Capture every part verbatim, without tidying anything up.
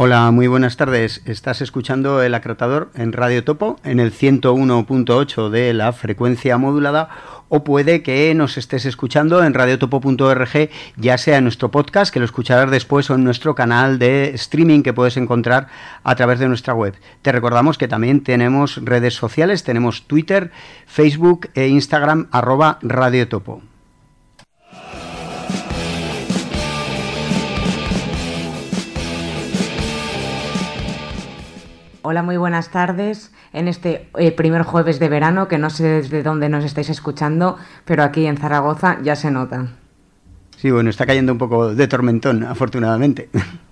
Hola, muy buenas tardes. Estás escuchando El Acrotador en Radio Topo, en el ciento uno punto ocho de la frecuencia modulada, o puede que nos estés escuchando en radiotopo punto org, ya sea en nuestro podcast, que lo escucharás después, o en nuestro canal de streaming que puedes encontrar a través de nuestra web. Te recordamos que también tenemos redes sociales, tenemos Twitter, Facebook e Instagram, arroba radiotopo. Hola, muy buenas tardes. En este eh, primer jueves de verano, que no sé desde dónde nos estáis escuchando, pero aquí en Zaragoza ya se nota. Sí, bueno, está cayendo un poco de tormentón, afortunadamente.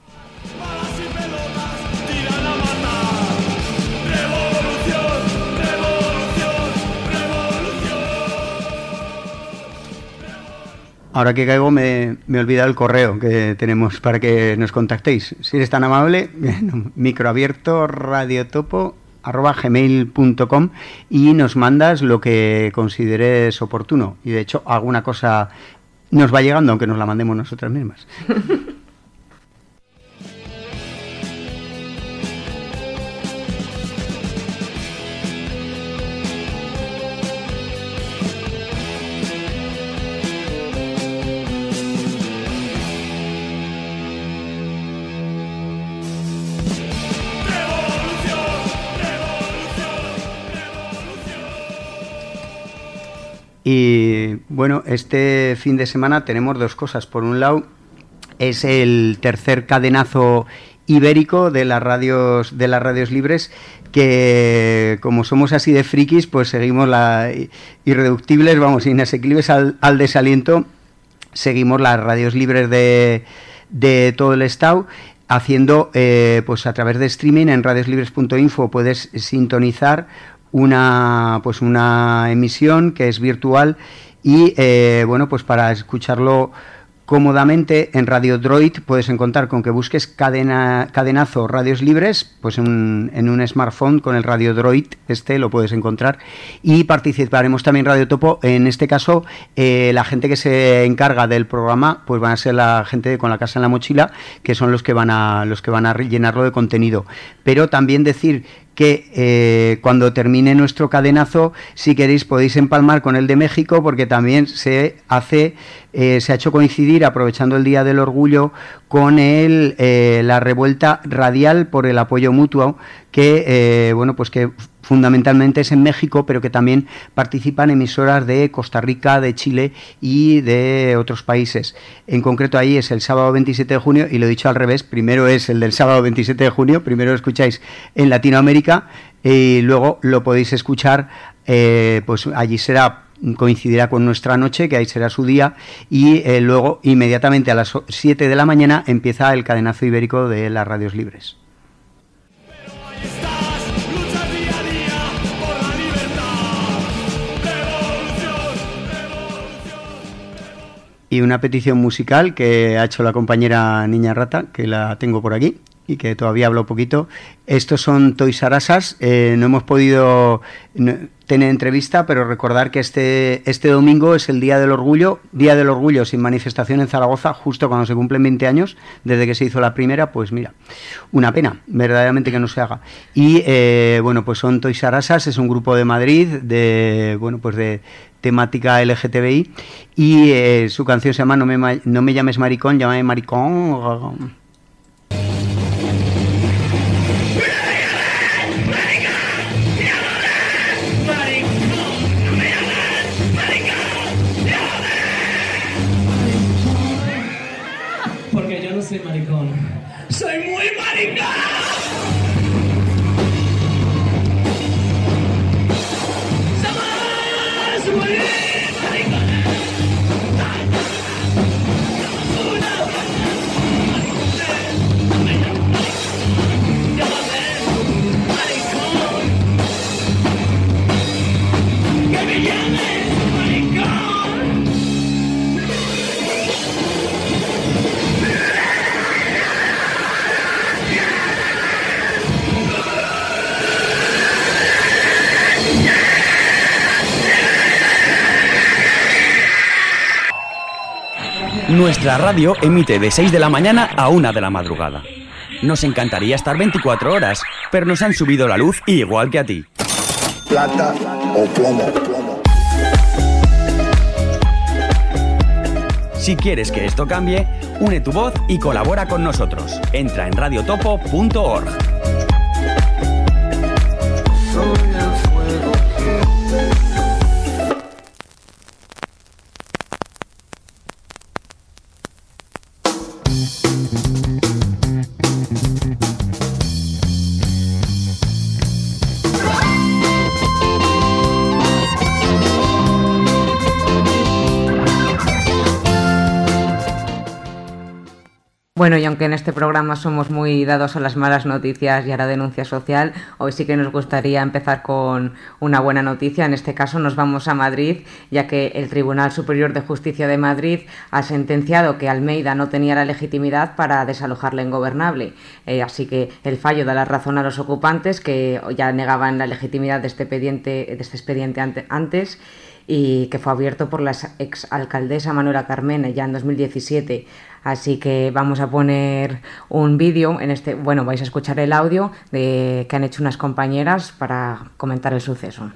Ahora que caigo me, me he olvidado el correo que tenemos para que nos contactéis. Si eres tan amable, microabierto radiotopo arroba gmail punto com y nos mandas lo que consideres oportuno. Y de hecho alguna cosa nos va llegando, aunque nos la mandemos nosotras mismas. Y bueno, este fin de semana tenemos dos cosas. Por un lado, es el tercer cadenazo ibérico de las radios de las radios libres, que como somos así de frikis, pues seguimos la irreductibles, vamos, inasequibles al, al desaliento, seguimos las radios libres de, de todo el estado, haciendo eh, pues a través de streaming en radioslibres punto info puedes sintonizar una pues una emisión que es virtual y eh, bueno, pues para escucharlo cómodamente en Radio Droid puedes encontrar con que busques cadena, cadenazo radios libres, pues en, en un smartphone con el Radio Droid, este lo puedes encontrar, y participaremos también Radio Topo. En este caso, eh, la gente que se encarga del programa, pues van a ser la gente con la casa en la mochila, que son los que van a los que van a llenarlo de contenido. Pero también decir que eh, cuando termine nuestro cadenazo, si queréis podéis empalmar con el de México, porque también se hace eh, se ha hecho coincidir, aprovechando el Día del Orgullo, con el eh, la revuelta radial por el apoyo mutuo, que eh, bueno, pues que fundamentalmente es en México, pero que también participan emisoras de Costa Rica, de Chile y de otros países. En concreto ahí es el sábado veintisiete de junio, y lo he dicho al revés, primero es el del sábado veintisiete de junio, primero lo escucháis en Latinoamérica y luego lo podéis escuchar, eh, pues allí será coincidirá con nuestra noche, que ahí será su día, y eh, luego inmediatamente a las siete de la mañana empieza el cadenazo ibérico de las radios libres. Y una petición musical que ha hecho la compañera Niña Rata, que la tengo por aquí y que todavía hablo poquito. Estos son Toys R Us. Eh, no hemos podido no, tener entrevista, pero recordar que este, este domingo es el Día del Orgullo, Día del Orgullo sin manifestación en Zaragoza, justo cuando se cumplen veinte años desde que se hizo la primera. Pues mira, una pena, verdaderamente, que no se haga. Y eh, bueno, pues son Toys R Us, es un grupo de Madrid, de bueno, pues de temática L G T B I, y eh, su canción se llama No me, no me llames maricón, llámame maricón. Porque yo no soy maricón. ¡Soy muy maricón! Nuestra radio emite de seis de la mañana a una de la madrugada. Nos encantaría estar veinticuatro horas, pero nos han subido la luz igual que a ti. Plata o plomo, plomo. Si quieres que esto cambie, une tu voz y colabora con nosotros. Entra en radiotopo punto org. Bueno, y aunque en este programa somos muy dados a las malas noticias y a la denuncia social, hoy sí que nos gustaría empezar con una buena noticia. En este caso nos vamos a Madrid, ya que el Tribunal Superior de Justicia de Madrid ha sentenciado que Almeida no tenía la legitimidad para desalojar la ingobernable. Eh, así que el fallo da la razón a los ocupantes, que ya negaban la legitimidad de este expediente, de este expediente ante, antes, y que fue abierto por la exalcaldesa Manuela Carmena ya en dos mil diecisiete. Así que vamos a poner un vídeo en este, bueno, vais a escuchar el audio de que han hecho unas compañeras para comentar el suceso.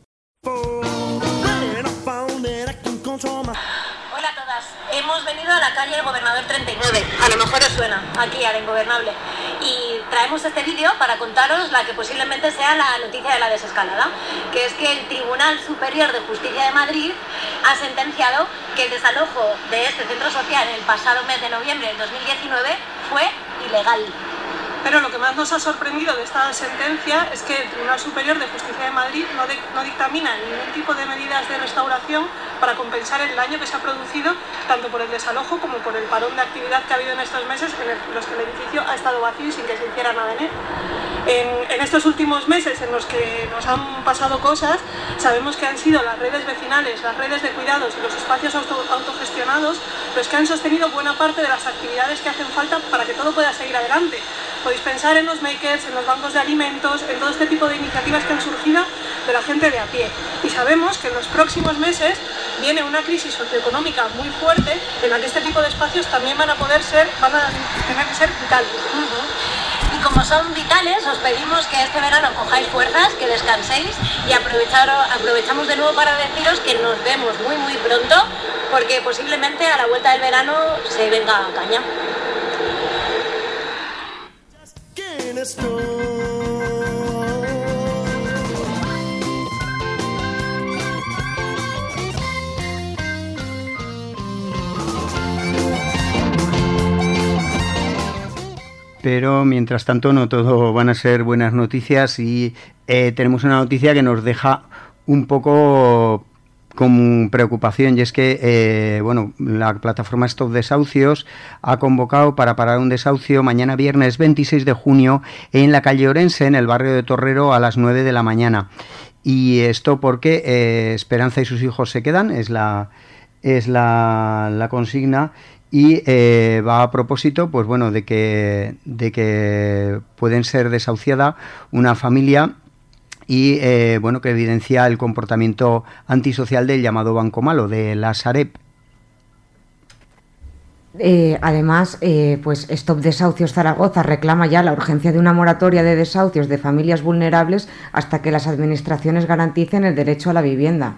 Hola a todas, hemos venido a la calle Gobernador treinta y nueve, a lo mejor os suena, aquí a la Ingobernable, y traemos este vídeo para contaros la que posiblemente sea la noticia de la desescalada, que es que el Tribunal Superior de Justicia de Madrid ha sentenciado que el desalojo de este centro social en el pasado mes de noviembre del dos mil diecinueve fue ilegal. Pero lo que más nos ha sorprendido de esta sentencia es que el Tribunal Superior de Justicia de Madrid no, de, no dictamina ningún tipo de medidas de restauración para compensar el daño que se ha producido tanto por el desalojo como por el parón de actividad que ha habido en estos meses en el, los que el edificio ha estado vacío y sin que se hiciera nada en él. En, en estos últimos meses en los que nos han pasado cosas, sabemos que han sido las redes vecinales, las redes de cuidados y los espacios auto, autogestionados los que han sostenido buena parte de las actividades que hacen falta para que todo pueda seguir adelante. Podéis pensar en los makers, en los bancos de alimentos, en todo este tipo de iniciativas que han surgido de la gente de a pie. Y sabemos que en los próximos meses viene una crisis socioeconómica muy fuerte en la que este tipo de espacios también van a poder ser, van a tener que ser vitales. Uh-huh. Y como son vitales, os pedimos que este verano cojáis fuerzas, que descanséis y aprovechar, aprovechamos de nuevo para deciros que nos vemos muy muy pronto, porque posiblemente a la vuelta del verano se venga a caña. Pero mientras tanto no todo van a ser buenas noticias y eh, tenemos una noticia que nos deja un poco con preocupación, y es que eh, bueno, la plataforma Stop Desahucios ha convocado para parar un desahucio mañana viernes veintiséis de junio en la calle Orense, en el barrio de Torrero, a las nueve de la mañana. Y esto porque eh, Esperanza y sus hijos se quedan, es la, es la, la consigna, y eh, va a propósito pues bueno de que, de que pueden ser desahuciada una familia y eh, bueno, que evidencia el comportamiento antisocial del llamado Banco Malo, de la Sareb. Eh, además, eh, pues Stop Desahucios Zaragoza reclama ya la urgencia de una moratoria de desahucios de familias vulnerables hasta que las administraciones garanticen el derecho a la vivienda.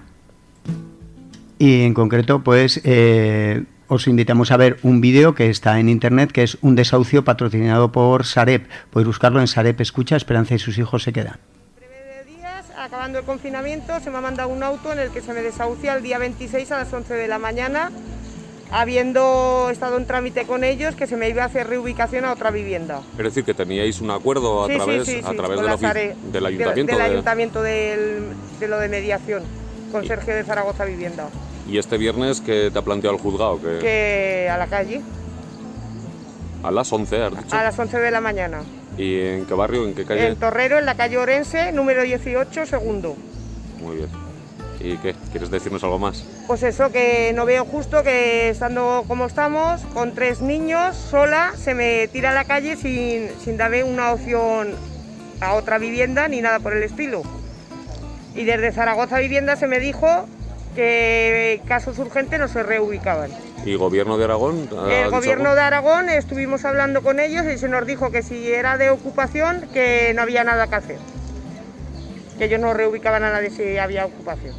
Y en concreto, pues eh, os invitamos a ver un vídeo que está en internet, que es un desahucio patrocinado por Sareb. Podéis buscarlo en Sareb Escucha, Esperanza y sus hijos se quedan. Acabando el confinamiento, se me ha mandado un auto en el que se me desahucia el día veintiséis a las once de la mañana, habiendo estado en trámite con ellos que se me iba a hacer reubicación a otra vivienda. Es decir, que teníais un acuerdo a sí, través, sí, sí, a sí, través de la la Sare, del ayuntamiento, del, del de... ayuntamiento del, de lo de mediación, con Sergio de Zaragoza Vivienda. ¿Y este viernes qué te ha planteado el juzgado? Que, que a la calle. A las once, has dicho. A las once de la mañana. ¿Y en qué barrio, en qué calle? En Torrero, en la calle Orense, número dieciocho, segundo. Muy bien. ¿Y qué? ¿Quieres decirnos algo más? Pues eso, que no veo justo que estando como estamos, con tres niños, sola, se me tira a la calle sin, sin darme una opción a otra vivienda ni nada por el estilo. Y desde Zaragoza Vivienda se me dijo que casos urgentes no se reubicaban. ¿Y Gobierno de Aragón? El Gobierno de Aragón estuvimos hablando con ellos y se nos dijo que si era de ocupación, que no había nada que hacer. Que ellos no reubicaban a nadie si había ocupación.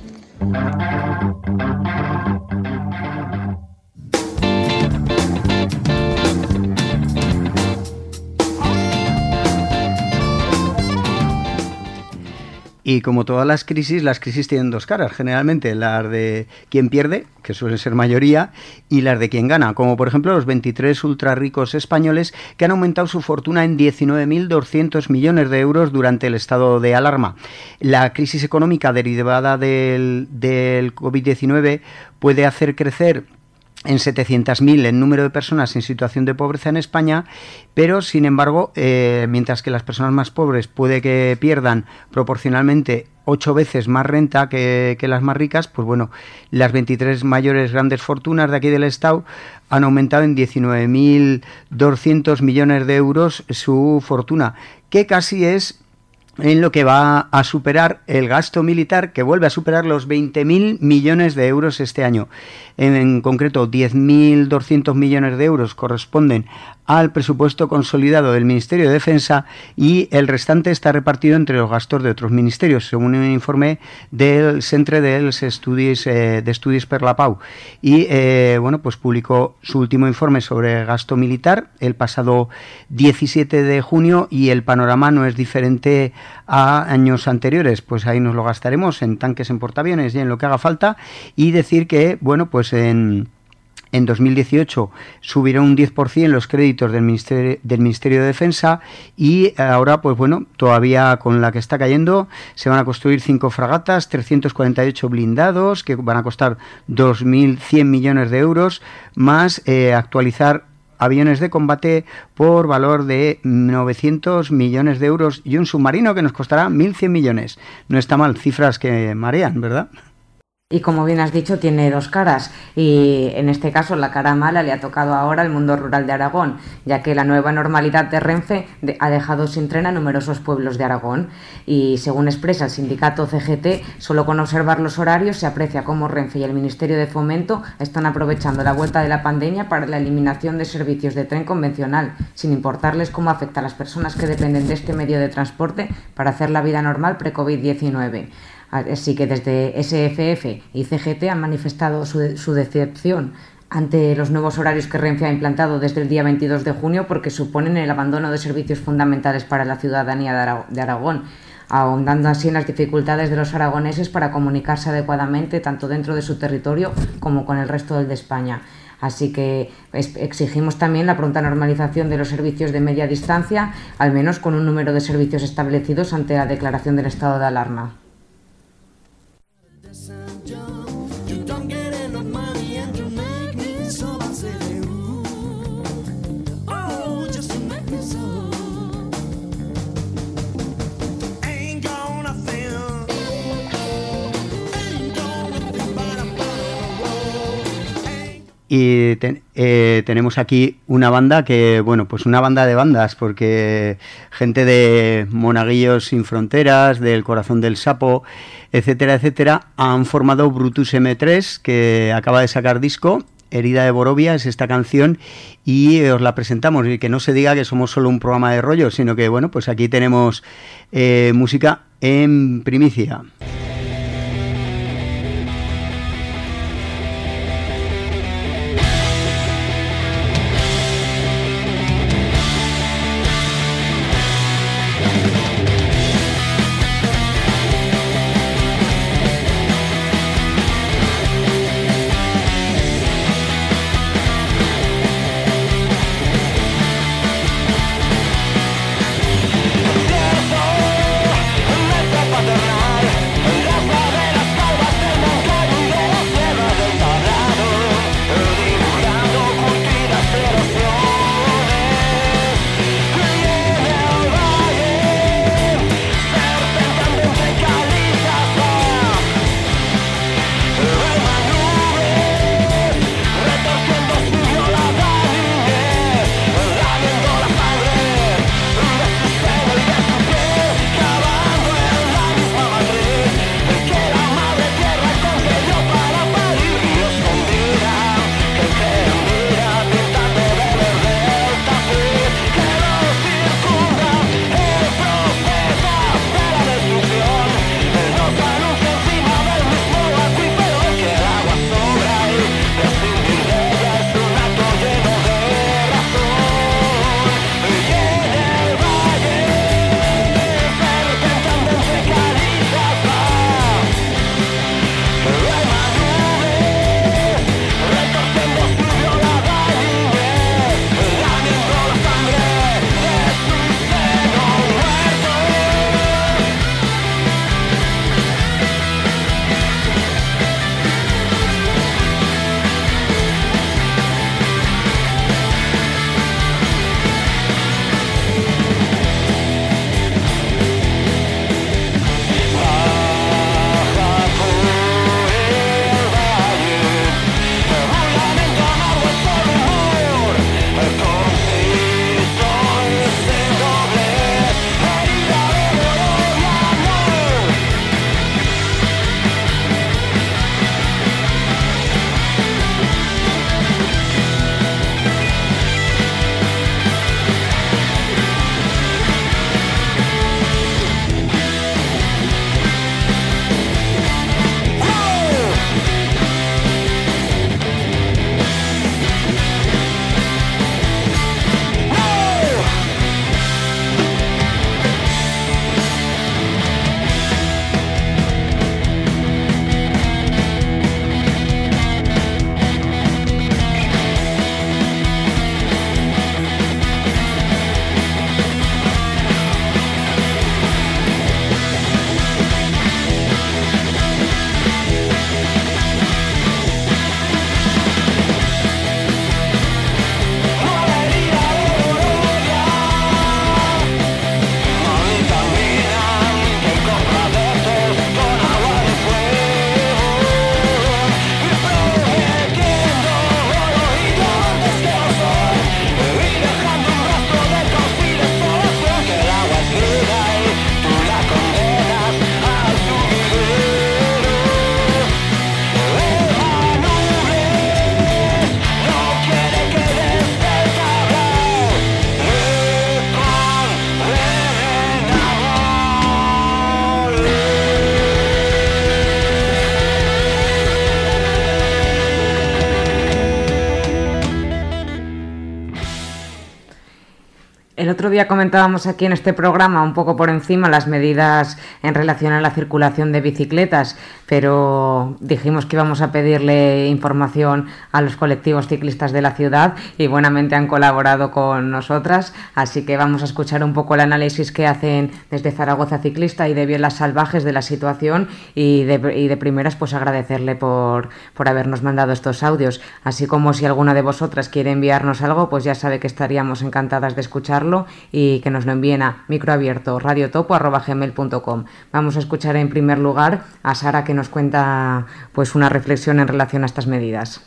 Y como todas las crisis, las crisis tienen dos caras, generalmente las de quien pierde, que suelen ser mayoría, y las de quien gana, como por ejemplo los veintitrés ultrarricos españoles que han aumentado su fortuna en diecinueve mil doscientos millones de euros durante el estado de alarma. La crisis económica derivada del, del COVID diecinueve puede hacer crecer en setecientos mil el número de personas en situación de pobreza en España, pero sin embargo, eh, mientras que las personas más pobres puede que pierdan proporcionalmente ocho veces más renta que, que las más ricas, pues bueno, las veintitrés mayores grandes fortunas de aquí del Estado han aumentado en diecinueve mil doscientos millones de euros su fortuna, que casi es en lo que va a superar el gasto militar, que vuelve a superar los veinte mil millones de euros este año. En, en concreto, diez mil doscientos millones de euros corresponden al presupuesto consolidado del Ministerio de Defensa y el restante está repartido entre los gastos de otros ministerios, según un informe del Centre dels Estudis eh, de Estudis per la Pau. Y eh, bueno, pues publicó su último informe sobre gasto militar el pasado diecisiete de junio y el panorama no es diferente a años anteriores. Pues ahí nos lo gastaremos en tanques, en portaaviones y en lo que haga falta. Y decir que, bueno, pues en... En dos mil dieciocho subieron un diez por ciento los créditos del Ministerio, del Ministerio de Defensa y ahora, pues bueno, todavía con la que está cayendo, se van a construir cinco fragatas, trescientos cuarenta y ocho blindados, que van a costar dos mil cien millones de euros, más eh, actualizar aviones de combate por valor de novecientos millones de euros y un submarino que nos costará mil cien millones. No está mal, cifras que marean, ¿verdad? Y como bien has dicho, tiene dos caras y en este caso la cara mala le ha tocado ahora al mundo rural de Aragón, ya que la nueva normalidad de Renfe de, ha dejado sin tren a numerosos pueblos de Aragón y según expresa el sindicato C G T, solo con observar los horarios se aprecia cómo Renfe y el Ministerio de Fomento están aprovechando la vuelta de la pandemia para la eliminación de servicios de tren convencional, sin importarles cómo afecta a las personas que dependen de este medio de transporte para hacer la vida normal pre-COVID diecinueve. Así que desde S F F y C G T han manifestado su, su decepción ante los nuevos horarios que Renfe ha implantado desde el día veintidós de junio porque suponen el abandono de servicios fundamentales para la ciudadanía de, Ara- de Aragón, ahondando así en las dificultades de los aragoneses para comunicarse adecuadamente tanto dentro de su territorio como con el resto del de España. Así que exigimos también la pronta normalización de los servicios de media distancia, al menos con un número de servicios establecidos ante la declaración del estado de alarma. Y ten, eh, tenemos aquí una banda que, bueno, pues una banda de bandas, porque gente de Monaguillos Sin Fronteras, del Corazón del Sapo, etcétera, etcétera, han formado Brutus eme tres, que acaba de sacar disco. Herida de Borovia es esta canción y os la presentamos, y que no se diga que somos solo un programa de rollo, sino que, bueno, pues aquí tenemos eh, música en primicia. Paternal El otro día comentábamos aquí en este programa un poco por encima las medidas en relación a la circulación de bicicletas, pero dijimos que íbamos a pedirle información a los colectivos ciclistas de la ciudad y buenamente han colaborado con nosotras, así que vamos a escuchar un poco el análisis que hacen desde Zaragoza Ciclista y de Bielas Salvajes de la situación y de, y de primeras pues agradecerle por, por habernos mandado estos audios, así como si alguna de vosotras quiere enviarnos algo, pues ya sabe que estaríamos encantadas de escucharlo y que nos lo envíen a microabierto radiotopo arroba gmail punto com. Vamos a escuchar en primer lugar a Sara, que nos cuenta pues una reflexión en relación a estas medidas.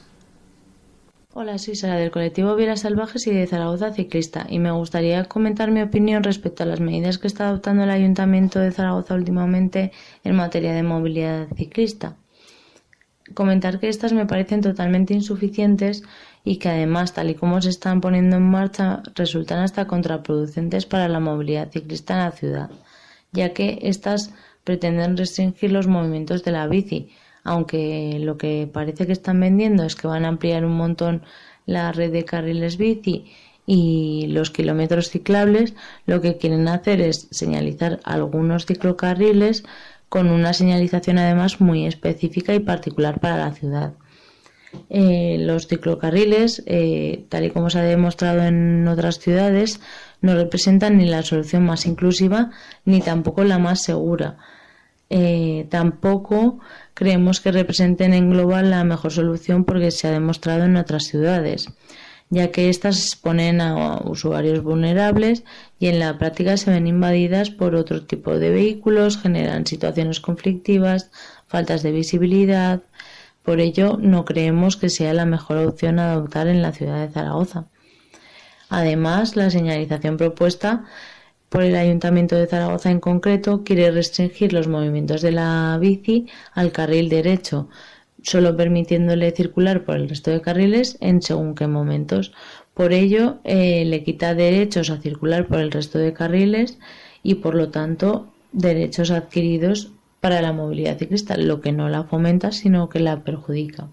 Hola, soy Sara del colectivo Bielas Salvajes y de Zaragoza Ciclista y me gustaría comentar mi opinión respecto a las medidas que está adoptando el Ayuntamiento de Zaragoza últimamente en materia de movilidad ciclista. Comentar que estas me parecen totalmente insuficientes y que además, tal y como se están poniendo en marcha, resultan hasta contraproducentes para la movilidad ciclista en la ciudad, ya que estas pretenden restringir los movimientos de la bici, aunque lo que parece que están vendiendo es que van a ampliar un montón la red de carriles bici y los kilómetros ciclables. Lo que quieren hacer es señalizar algunos ciclocarriles con una señalización además muy específica y particular para la ciudad. Eh, los ciclocarriles, eh, tal y como se ha demostrado en otras ciudades, no representan ni la solución más inclusiva ni tampoco la más segura. Eh, tampoco creemos que representen en global la mejor solución porque se ha demostrado en otras ciudades, ya que éstas exponen a usuarios vulnerables y en la práctica se ven invadidas por otro tipo de vehículos, generan situaciones conflictivas, faltas de visibilidad. Por ello, no creemos que sea la mejor opción a adoptar en la ciudad de Zaragoza. Además, la señalización propuesta por el Ayuntamiento de Zaragoza en concreto quiere restringir los movimientos de la bici al carril derecho, solo permitiéndole circular por el resto de carriles en según qué momentos. Por ello, eh, le quita derechos a circular por el resto de carriles y, por lo tanto, derechos adquiridos para la movilidad ciclista, lo que no la fomenta, sino que la perjudica.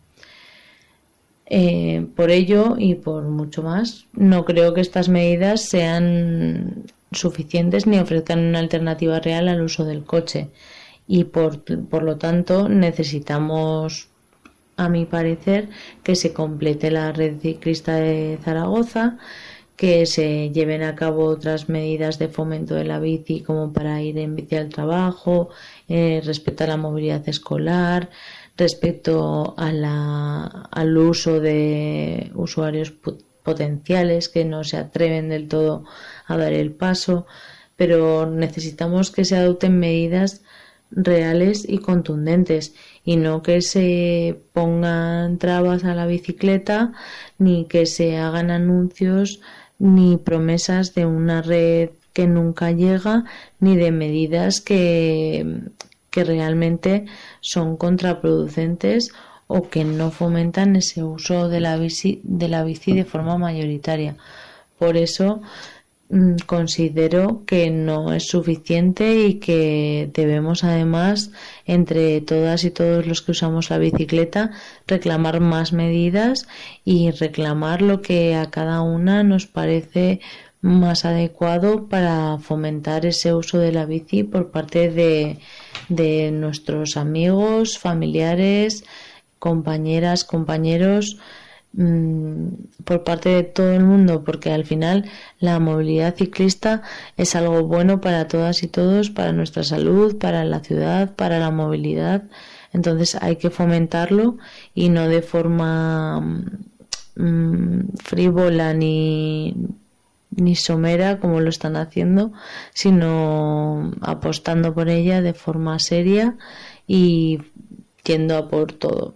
Eh, por ello y por mucho más, no creo que estas medidas sean suficientes ni ofrezcan una alternativa real al uso del coche y por, por lo tanto necesitamos, a mi parecer, que se complete la red ciclista de Zaragoza, que se lleven a cabo otras medidas de fomento de la bici como para ir en bici al trabajo, eh, respecto a la movilidad escolar, respecto a la, al uso de usuarios potenciales que no se atreven del todo a dar el paso, pero necesitamos que se adopten medidas reales y contundentes y no que se pongan trabas a la bicicleta ni que se hagan anuncios ni promesas de una red que nunca llega ni de medidas que, que realmente son contraproducentes o que no fomentan ese uso de la bici, de la bici de forma mayoritaria. Por eso mmm, considero que no es suficiente y que debemos además, entre todas y todos los que usamos la bicicleta, reclamar más medidas y reclamar lo que a cada una nos parece más adecuado para fomentar ese uso de la bici por parte de, de nuestros amigos, familiares, compañeras, compañeros, mmm, por parte de todo el mundo, porque al final la movilidad ciclista es algo bueno para todas y todos, para nuestra salud, para la ciudad, para la movilidad. Entonces hay que fomentarlo y no de forma mmm, frívola ni, ni somera como lo están haciendo, sino apostando por ella de forma seria y yendo a por todo.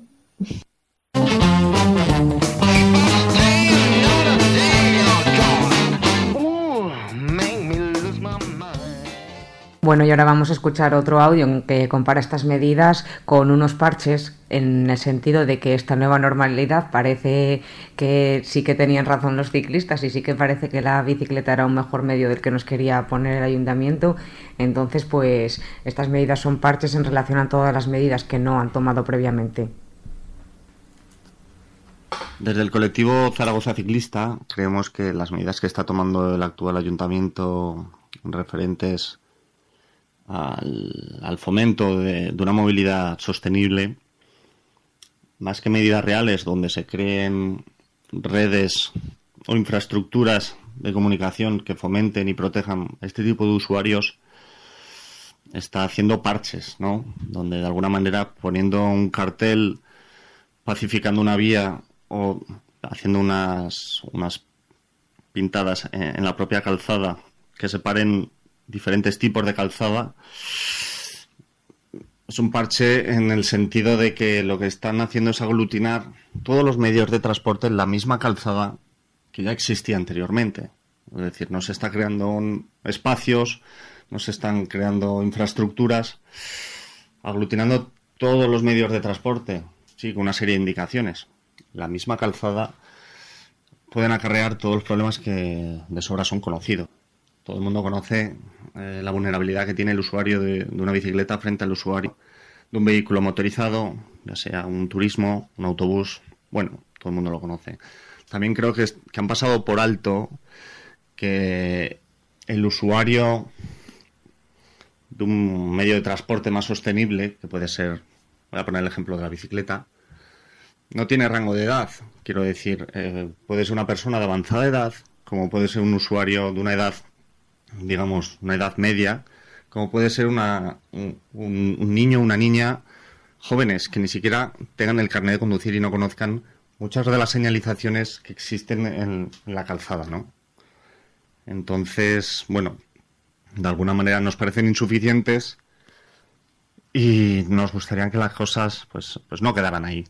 Bueno, y ahora vamos a escuchar otro audio que compara estas medidas con unos parches, en el sentido de que esta nueva normalidad parece que sí que tenían razón los ciclistas y sí que parece que la bicicleta era un mejor medio del que nos quería poner el ayuntamiento. Entonces, pues estas medidas son parches en relación a todas las medidas que no han tomado previamente. Desde el colectivo Zaragoza Ciclista creemos que las medidas que está tomando el actual ayuntamiento referentes al, al fomento de, de una movilidad sostenible, más que medidas reales donde se creen redes o infraestructuras de comunicación que fomenten y protejan a este tipo de usuarios, está haciendo parches, ¿no? Donde de alguna manera poniendo un cartel, pacificando una vía o haciendo unas, unas pintadas en, en la propia calzada que separen diferentes tipos de calzada, es un parche en el sentido de que lo que están haciendo es aglutinar todos los medios de transporte en la misma calzada que ya existía anteriormente. Es decir, no se está creando un, espacios, no se están creando infraestructuras, aglutinando todos los medios de transporte, sí, con una serie de indicaciones. La misma calzada pueden acarrear todos los problemas que de sobra son conocidos. Todo el mundo conoce eh, la vulnerabilidad que tiene el usuario de, de una bicicleta frente al usuario de un vehículo motorizado, ya sea un turismo, un autobús. Bueno, todo el mundo lo conoce. También creo que, es, que han pasado por alto que el usuario de un medio de transporte más sostenible, que puede ser, voy a poner el ejemplo de la bicicleta, no tiene rango de edad. Quiero decir, eh, puede ser una persona de avanzada edad, como puede ser un usuario de una edad, digamos, una edad media, como puede ser una, un, un niño o una niña jóvenes que ni siquiera tengan el carnet de conducir y no conozcan muchas de las señalizaciones que existen en, en la calzada, ¿no? Entonces, bueno, de alguna manera nos parecen insuficientes y nos gustaría que las cosas pues, pues no quedaran ahí.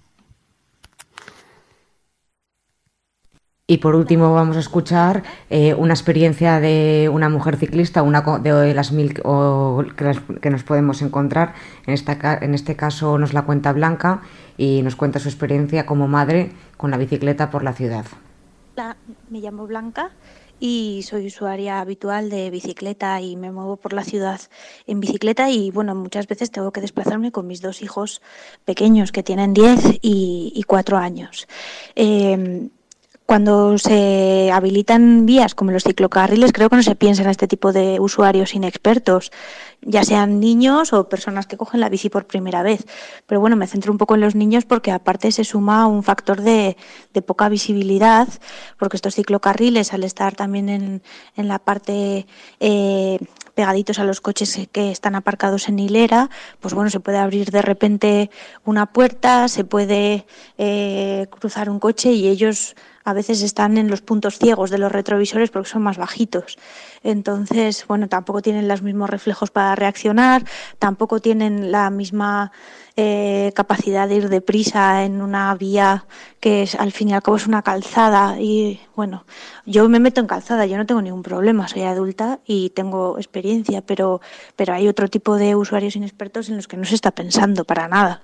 Y por último vamos a escuchar eh, una experiencia de una mujer ciclista, una de las mil o, que, las, que nos podemos encontrar. En, esta, en este caso nos la cuenta Blanca y nos cuenta su experiencia como madre con la bicicleta por la ciudad. Hola, me llamo Blanca y soy usuaria habitual de bicicleta y me muevo por la ciudad en bicicleta y bueno, muchas veces tengo que desplazarme con mis dos hijos pequeños que tienen diez y, y cuatro años. Eh, Cuando se habilitan vías como los ciclocarriles, creo que no se piensa en este tipo de usuarios inexpertos, ya sean niños o personas que cogen la bici por primera vez. Pero bueno, me centro un poco en los niños porque aparte se suma un factor de, de poca visibilidad, porque estos ciclocarriles, al estar también en, en la parte eh, pegaditos a los coches que están aparcados en hilera, pues bueno, se puede abrir de repente una puerta, se puede eh, cruzar un coche y ellos a veces están en los puntos ciegos de los retrovisores porque son más bajitos. Entonces, bueno, tampoco tienen los mismos reflejos para reaccionar, tampoco tienen la misma eh, capacidad de ir deprisa en una vía que es, al fin y al cabo es una calzada. Y bueno, yo me meto en calzada, yo no tengo ningún problema, soy adulta y tengo experiencia, pero, pero hay otro tipo de usuarios inexpertos en los que no se está pensando para nada.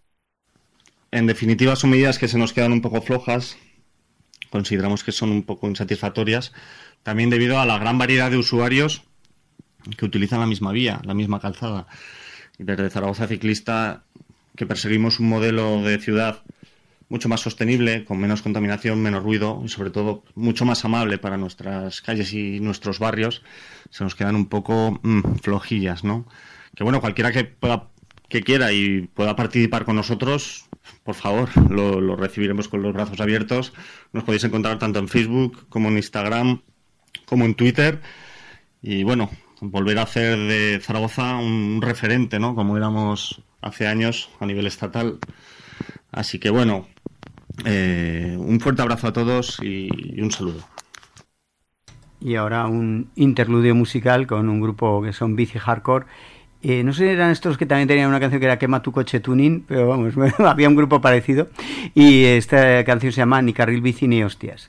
En definitiva, son medidas que se nos quedan un poco flojas. Consideramos que son un poco insatisfactorias, también debido a la gran variedad de usuarios que utilizan la misma vía, la misma calzada. Y desde Zaragoza Ciclista, que perseguimos un modelo de ciudad mucho más sostenible, con menos contaminación, menos ruido y sobre todo mucho más amable para nuestras calles y nuestros barrios, se nos quedan un poco mmm, flojillas, ¿no? Que bueno, cualquiera que pueda, que quiera y pueda participar con nosotros, por favor, lo, lo recibiremos con los brazos abiertos. Nos podéis encontrar tanto en Facebook como en Instagram, como en Twitter. Y bueno, volver a hacer de Zaragoza un referente, ¿no? Como éramos hace años a nivel estatal. Así que bueno, eh, un fuerte abrazo a todos y, y un saludo. Y ahora un interludio musical con un grupo que son Bici Hardcore. Eh, no sé si eran estos que también tenían una canción que era Quema tu coche tuning, pero vamos, había un grupo parecido. Y esta canción se llama Ni carril bici ni hostias.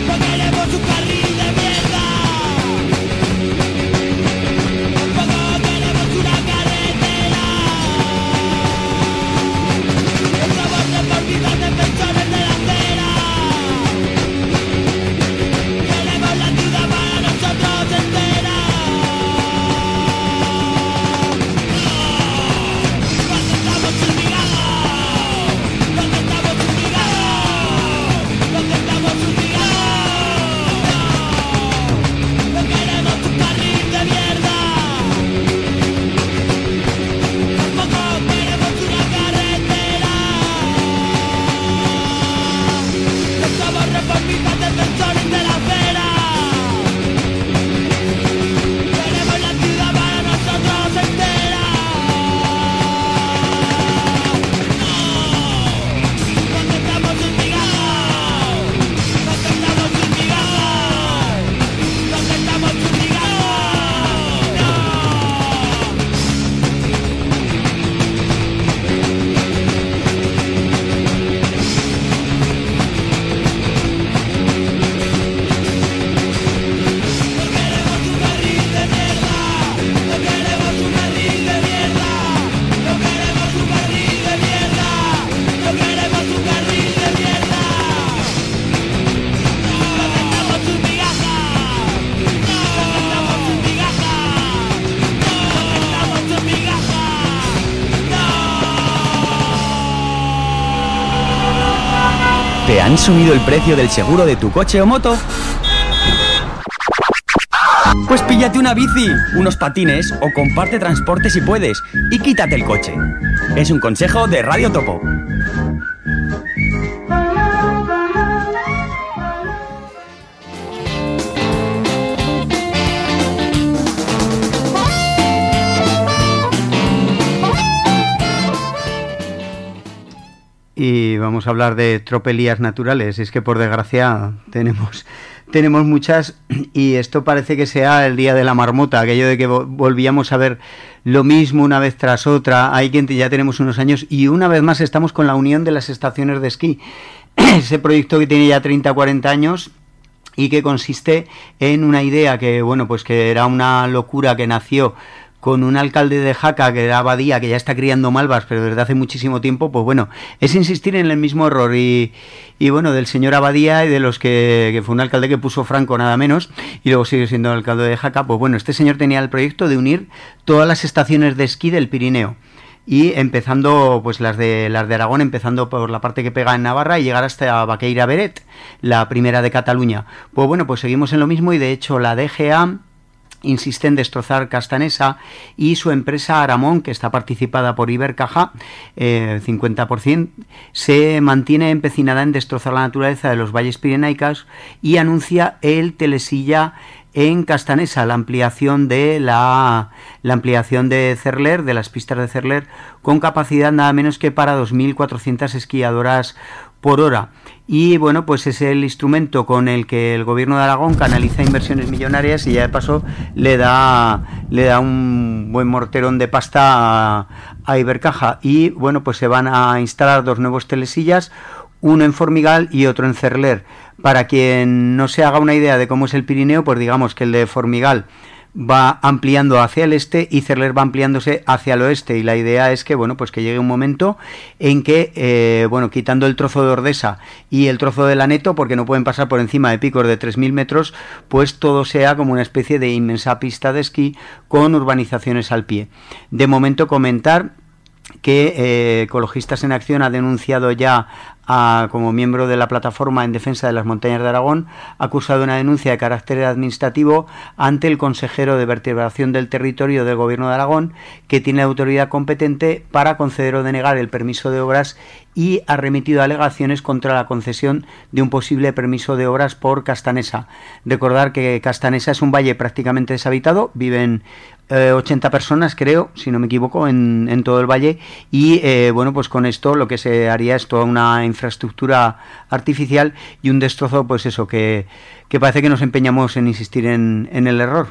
Queremos un carril de mierda. Un poco de han subido el precio del seguro de tu coche o moto? Pues píllate una bici, unos patines o comparte transporte si puedes y quítate el coche. Es un consejo de Radio Topo. Y vamos a hablar de tropelías naturales. Es que por desgracia tenemos tenemos muchas, y esto parece que sea el día de la marmota, aquello de que volvíamos a ver lo mismo una vez tras otra. Hay quien ya tenemos unos años y una vez más estamos con la unión de las estaciones de esquí. Ese proyecto que tiene ya treinta a cuarenta años y que consiste en una idea que, bueno, pues que era una locura que nació con un alcalde de Jaca, que era Abadía, que ya está criando malvas, pero desde hace muchísimo tiempo. Pues bueno, es insistir en el mismo error, y, y bueno, del señor Abadía y de los que, que fue un alcalde que puso Franco nada menos, y luego sigue siendo el alcalde de Jaca. Pues bueno, este señor tenía el proyecto de unir todas las estaciones de esquí del Pirineo, y empezando, pues las de las de Aragón, empezando por la parte que pega en Navarra y llegar hasta Baqueira Beret, la primera de Cataluña. Pues bueno, pues seguimos en lo mismo, y de hecho la D G A insiste en destrozar Castanesa, y su empresa Aramón, que está participada por Ibercaja, eh, cincuenta por ciento, se mantiene empecinada en destrozar la naturaleza de los valles pirenaicos y anuncia el telesilla en Castanesa, la ampliación de la, la ampliación de Cerler, de las pistas de Cerler, con capacidad nada menos que para dos mil cuatrocientas esquiadoras por hora. Y bueno, pues es el instrumento con el que el gobierno de Aragón canaliza inversiones millonarias, y ya de paso le da le da un buen morterón de pasta a, a Ibercaja. Y bueno, pues se van a instalar dos nuevos telesillas, uno en Formigal y otro en Cerler. Para quien no se haga una idea de cómo es el Pirineo, pues digamos que el de Formigal va ampliando hacia el este y Cerler va ampliándose hacia el oeste, y la idea es que, bueno, pues que llegue un momento en que, eh, bueno, quitando el trozo de Ordesa y el trozo de Laneto, porque no pueden pasar por encima de picos de tres mil metros, pues todo sea como una especie de inmensa pista de esquí con urbanizaciones al pie. De momento comentar que eh, Ecologistas en Acción ha denunciado ya a, como miembro de la plataforma en defensa de las montañas de Aragón, ha acusado una denuncia de carácter administrativo ante el consejero de vertebración del territorio del Gobierno de Aragón, que tiene la autoridad competente para conceder o denegar el permiso de obras, y ha remitido alegaciones contra la concesión de un posible permiso de obras por Castanesa. Recordar que Castanesa es un valle prácticamente deshabitado, viven eh, ochenta personas, creo, si no me equivoco, en, en todo el valle, y eh, bueno, pues con esto lo que se haría es toda una infraestructura artificial y un destrozo, pues eso, que, que parece que nos empeñamos en insistir en, en el error.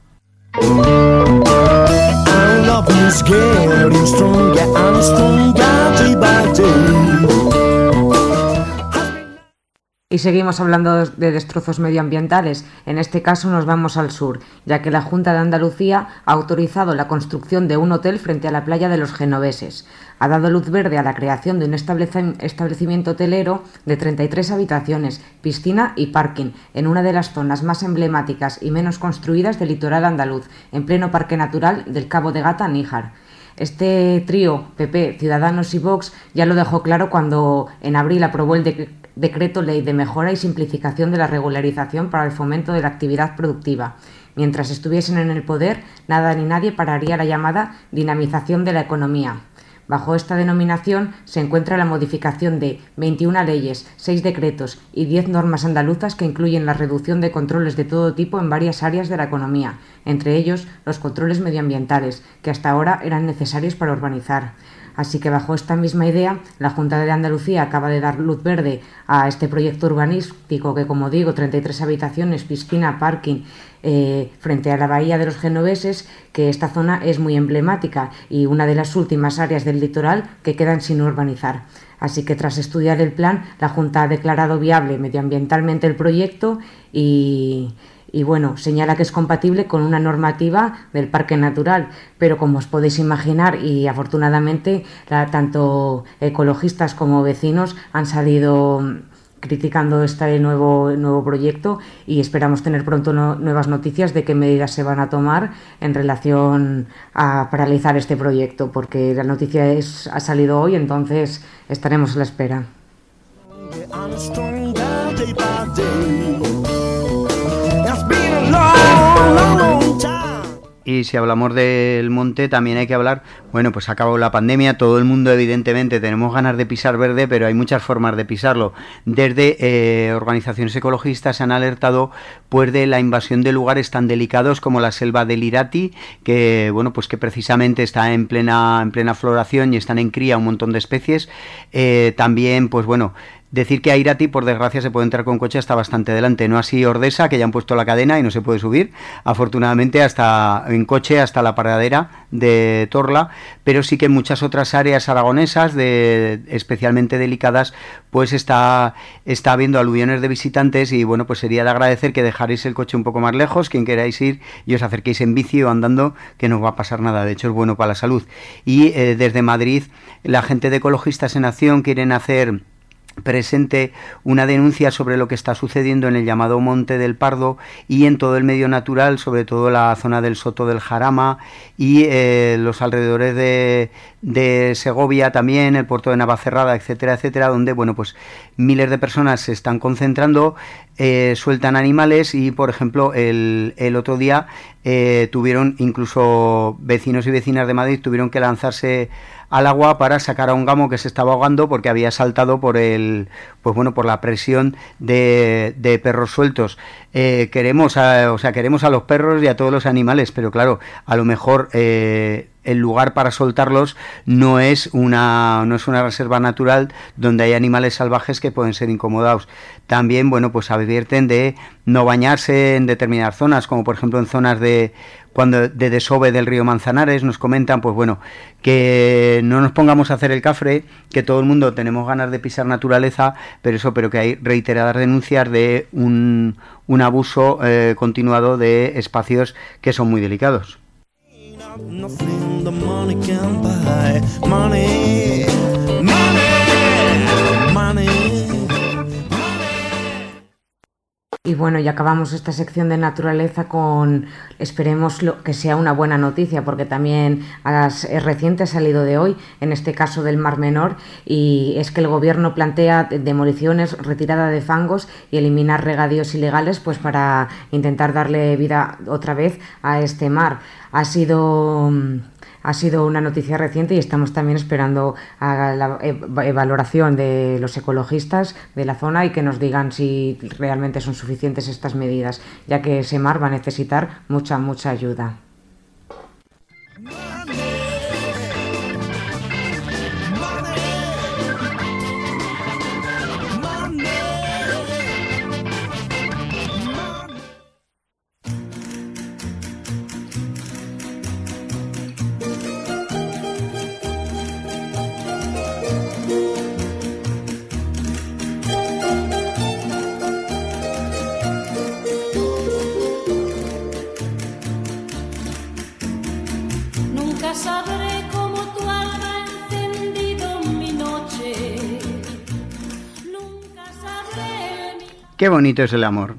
Y seguimos hablando de destrozos medioambientales. En este caso nos vamos al sur, ya que la Junta de Andalucía ha autorizado la construcción de un hotel frente a la playa de los Genoveses. Ha dado luz verde a la creación de un establecimiento hotelero de treinta y tres habitaciones, piscina y parking, en una de las zonas más emblemáticas y menos construidas del litoral andaluz, en pleno Parque Natural del Cabo de Gata-Níjar. Este trío, P P, Ciudadanos y Vox, ya lo dejó claro cuando en abril aprobó el decreto Decreto Ley de Mejora y Simplificación de la Regularización para el Fomento de la Actividad Productiva. Mientras estuviesen en el poder, nada ni nadie pararía la llamada dinamización de la economía. Bajo esta denominación se encuentra la modificación de veintiuna leyes, seis decretos y diez normas andaluzas que incluyen la reducción de controles de todo tipo en varias áreas de la economía, entre ellos los controles medioambientales, que hasta ahora eran necesarios para urbanizar. Así que bajo esta misma idea, la Junta de Andalucía acaba de dar luz verde a este proyecto urbanístico que, como digo, treinta y tres habitaciones, piscina, parking, eh, frente a la bahía de los Genoveses, que esta zona es muy emblemática y una de las últimas áreas del litoral que quedan sin urbanizar. Así que tras estudiar el plan, la Junta ha declarado viable medioambientalmente el proyecto y... Y bueno, señala que es compatible con una normativa del Parque Natural, pero como os podéis imaginar, y afortunadamente la, tanto ecologistas como vecinos han salido criticando este nuevo, nuevo proyecto, y esperamos tener pronto no, nuevas noticias de qué medidas se van a tomar en relación a paralizar este proyecto, porque la noticia es, ha salido hoy, entonces estaremos a la espera. Y si hablamos del monte, también hay que hablar, bueno, pues ha acabado la pandemia, todo el mundo evidentemente tenemos ganas de pisar verde, pero hay muchas formas de pisarlo. Desde eh, organizaciones ecologistas se han alertado pues de la invasión de lugares tan delicados como la selva del Irati, que bueno, pues que precisamente está en plena, en plena floración y están en cría un montón de especies. Eh, también, pues bueno, decir que a Irati, por desgracia, se puede entrar con coche hasta bastante delante, no así Ordesa, que ya han puesto la cadena y no se puede subir, afortunadamente hasta en coche hasta la paradera de Torla, pero sí que en muchas otras áreas aragonesas, de, especialmente delicadas, pues está, está habiendo aluviones de visitantes y bueno, pues sería de agradecer que dejaréis el coche un poco más lejos, quien queráis ir, y os acerquéis en bici o andando, que no va a pasar nada, de hecho es bueno para la salud. Y eh, desde Madrid, la gente de Ecologistas en Acción quieren hacer presente una denuncia sobre lo que está sucediendo en el llamado Monte del Pardo y en todo el medio natural, sobre todo la zona del Soto del Jarama y eh, los alrededores de, de Segovia también, el puerto de Navacerrada, etcétera, etcétera, donde bueno, pues miles de personas se están concentrando, eh, sueltan animales y, por ejemplo, el, el otro día eh, tuvieron, incluso vecinos y vecinas de Madrid tuvieron que lanzarse al agua para sacar a un gamo que se estaba ahogando porque había saltado por el, pues bueno, por la presión de, de perros sueltos. Eh, queremos, a, o sea, queremos a los perros y a todos los animales, pero claro, a lo mejor eh, el lugar para soltarlos no es una, no es una reserva natural donde hay animales salvajes que pueden ser incomodados. También, bueno, pues advierten de no bañarse en determinadas zonas, como por ejemplo en zonas de cuando de desove del río Manzanares, nos comentan, pues bueno, que no nos pongamos a hacer el cafre, que todo el mundo tenemos ganas de pisar naturaleza, pero eso, pero que hay reiteradas denuncias de un, un abuso eh, continuado de espacios que son muy delicados. Y bueno, ya acabamos esta sección de naturaleza con, esperemos lo, que sea una buena noticia, porque también has, es reciente, ha salido de hoy, en este caso del Mar Menor, y es que el gobierno plantea demoliciones, retirada de fangos y eliminar regadíos ilegales, pues para intentar darle vida otra vez a este mar. Ha sido... Ha sido una noticia reciente y estamos también esperando a la valoración de los ecologistas de la zona y que nos digan si realmente son suficientes estas medidas, ya que ese mar va a necesitar mucha, mucha ayuda. Qué bonito es el amor.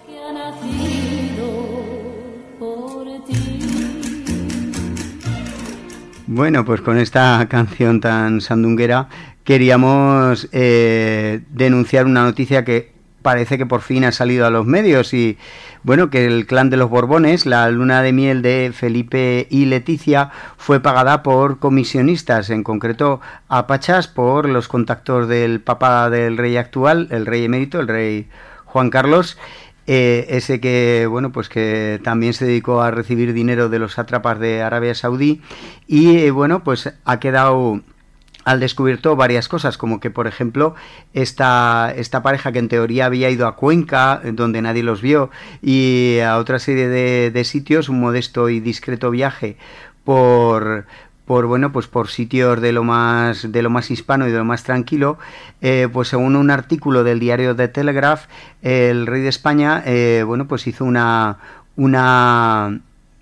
Bueno, pues con esta canción tan sandunguera queríamos eh, denunciar una noticia que parece que por fin ha salido a los medios y bueno, que el clan de los Borbones, la luna de miel de Felipe y Leticia, fue pagada por comisionistas, en concreto a Pachas, por los contactos del Papa del Rey actual, el Rey emérito, el Rey Juan Carlos, eh, ese que bueno, pues que también se dedicó a recibir dinero de los sátrapas de Arabia Saudí y eh, bueno, pues ha quedado al descubierto varias cosas, como que por ejemplo esta, esta pareja que en teoría había ido a Cuenca, donde nadie los vio, y a otra serie de, de sitios, un modesto y discreto viaje por por bueno pues por sitios de lo más de lo más hispano y de lo más tranquilo, eh, pues según un artículo del diario The Telegraph, el rey de España eh, bueno pues hizo una una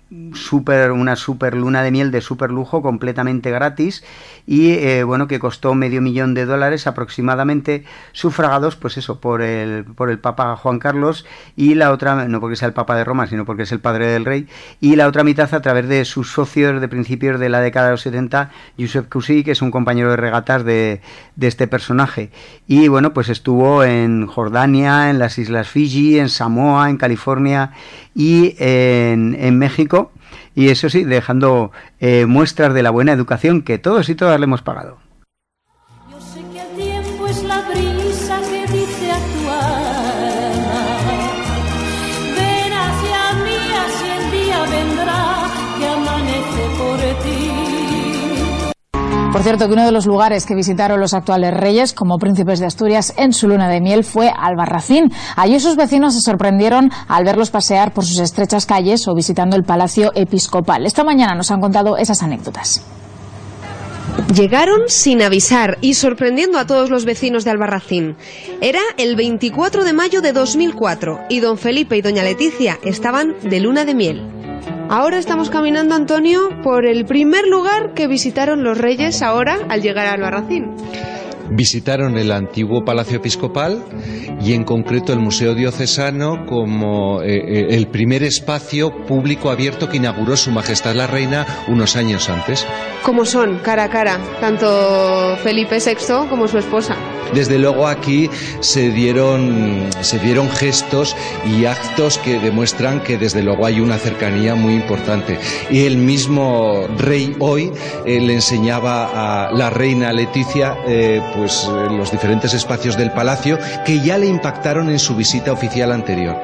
super, una super luna de miel de super lujo completamente gratis y eh, bueno, que costó medio millón de dólares aproximadamente, sufragados pues eso por el, por el Papa Juan Carlos, y la otra, no porque sea el Papa de Roma, sino porque es el padre del rey, y la otra mitad a través de sus socios de principios de la década de los setenta, Josep Cussí, que es un compañero de regatas de, de este personaje. Y bueno, pues estuvo en Jordania, en las Islas Fiji, en Samoa, en California y en, en México, y eso sí, dejando eh, muestras de la buena educación que todos y todas le hemos pagado. Yo sé que el tiempo es la brisa que dice a tu alma, ven hacia mí, así el día vendrá, que amanece por ti. Por cierto, que uno de los lugares que visitaron los actuales reyes, como príncipes de Asturias, en su luna de miel fue Albarracín. Allí sus vecinos se sorprendieron al verlos pasear por sus estrechas calles o visitando el Palacio Episcopal. Esta mañana nos han contado esas anécdotas. Llegaron sin avisar y sorprendiendo a todos los vecinos de Albarracín. Era el veinticuatro de mayo de dos mil cuatro y don Felipe y doña Leticia estaban de luna de miel. Ahora estamos caminando, Antonio, por el primer lugar que visitaron los reyes ahora al llegar a Albarracín. Visitaron el antiguo Palacio Episcopal y en concreto el Museo Diocesano como eh, el primer espacio público abierto que inauguró Su Majestad la Reina unos años antes. ¿Cómo son, cara a cara, tanto Felipe sexto como su esposa? Desde luego aquí se dieron, se dieron gestos y actos que demuestran que desde luego hay una cercanía muy importante. Y el mismo rey hoy eh, le enseñaba a la reina Leticia eh, pues los diferentes espacios del palacio que ya le impactaron en su visita oficial anterior.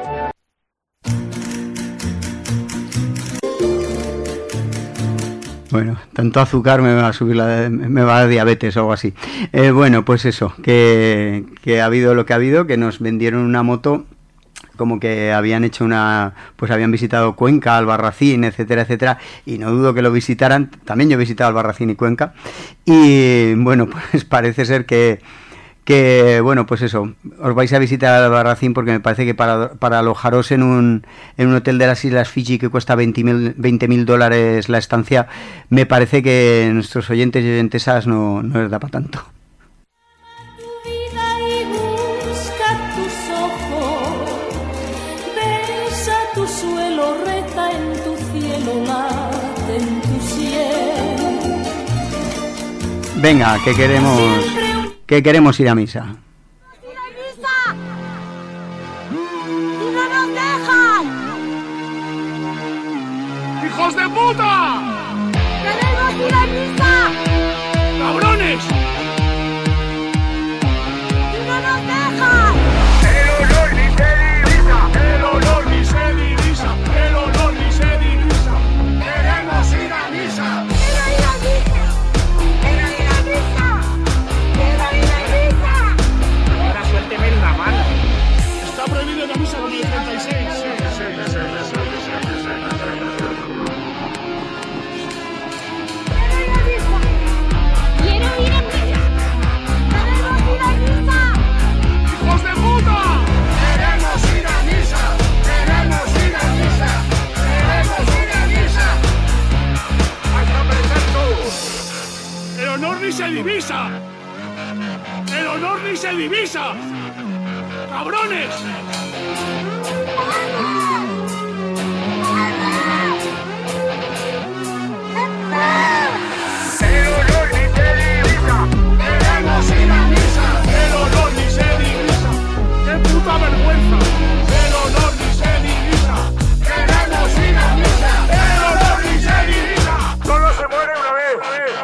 Bueno, tanto azúcar me va a subir la, me va a dar diabetes o algo así. Eh, bueno, pues eso, que, que ha habido lo que ha habido, que nos vendieron una moto como que habían hecho una, pues habían visitado Cuenca, Albarracín, etcétera, etcétera, y no dudo que lo visitaran. También yo he visitado Albarracín y Cuenca, y bueno, pues parece ser que que bueno, pues eso, os vais a visitar Albarracín porque me parece que para, para alojaros en un, en un hotel de las Islas Fiji que cuesta veinte mil dólares la estancia, me parece que nuestros oyentes y oyentesas no, no les da para tanto. Venga, que queremos... que queremos ir a misa. ¡Y no nos dejan! ¡Hijos de puta! ¡Queremos ir a misa! ¡Cabrones! ¡Y no nos dejan! El honor ni se divisa, el honor ni se divisa, el honor ni se divisa. ¡Queremos ir a misa! ¡Quiero ir a misa! ¡Quiero ir a misa! ¡Quiero ir a misa! Ahora suélteme la mano. Está prohibido la misa con el treinta y seis. Sí, sí, sí, sí, sí, sí, sí. ¡Quiero ir a misa! ¡Queremos ir a misa! ¡Hijos de puta! ¡Queremos ir a misa! ¡Queremos ir a misa! ¡Queremos ir a misa! ¡Hasta presento! ¡El honor ni se divisa! ¡El honor ni se divisa! ¡Cabrones! ¡El honor ni se divisa! ¡Queremos ir a misa! ¡El honor ni se divisa! ¡Qué puta vergüenza! ¡El honor ni se divisa! ¡Queremos ir a misa! ¡El honor ni se divisa! ¡Solo se muere una vez!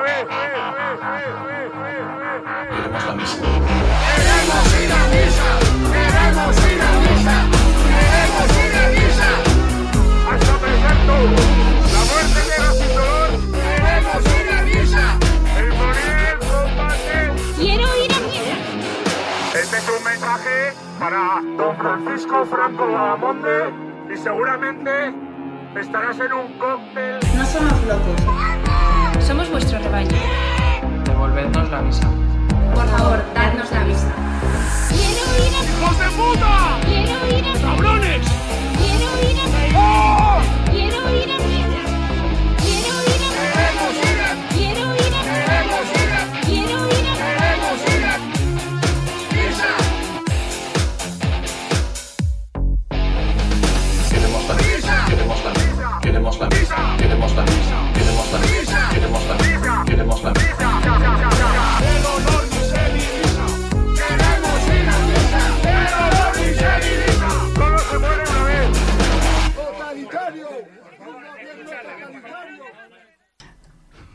Queremos la misa. ¡Queremos ir a misa! ¡Queremos ir a misa! ¡Queremos ir a misa! ¡Hasta perfecto! ¡La muerte llega sin dolor! ¡Queremos ir a misa! ¡El morir combate! ¡Quiero ir a misa! Este es un mensaje para don Francisco Franco Bahamonde y seguramente estarás en un cóctel. No somos locos. Somos vuestro rebaño. Devolvednos la misa. Por favor, dadnos la misa. ¡Quiero ir a misa! ¡Hijos de puta! ¡Quiero ir a misa! ¡Cabrones! ¡Quiero ir a misa! ¡Oh! ¡Quiero ir a misa!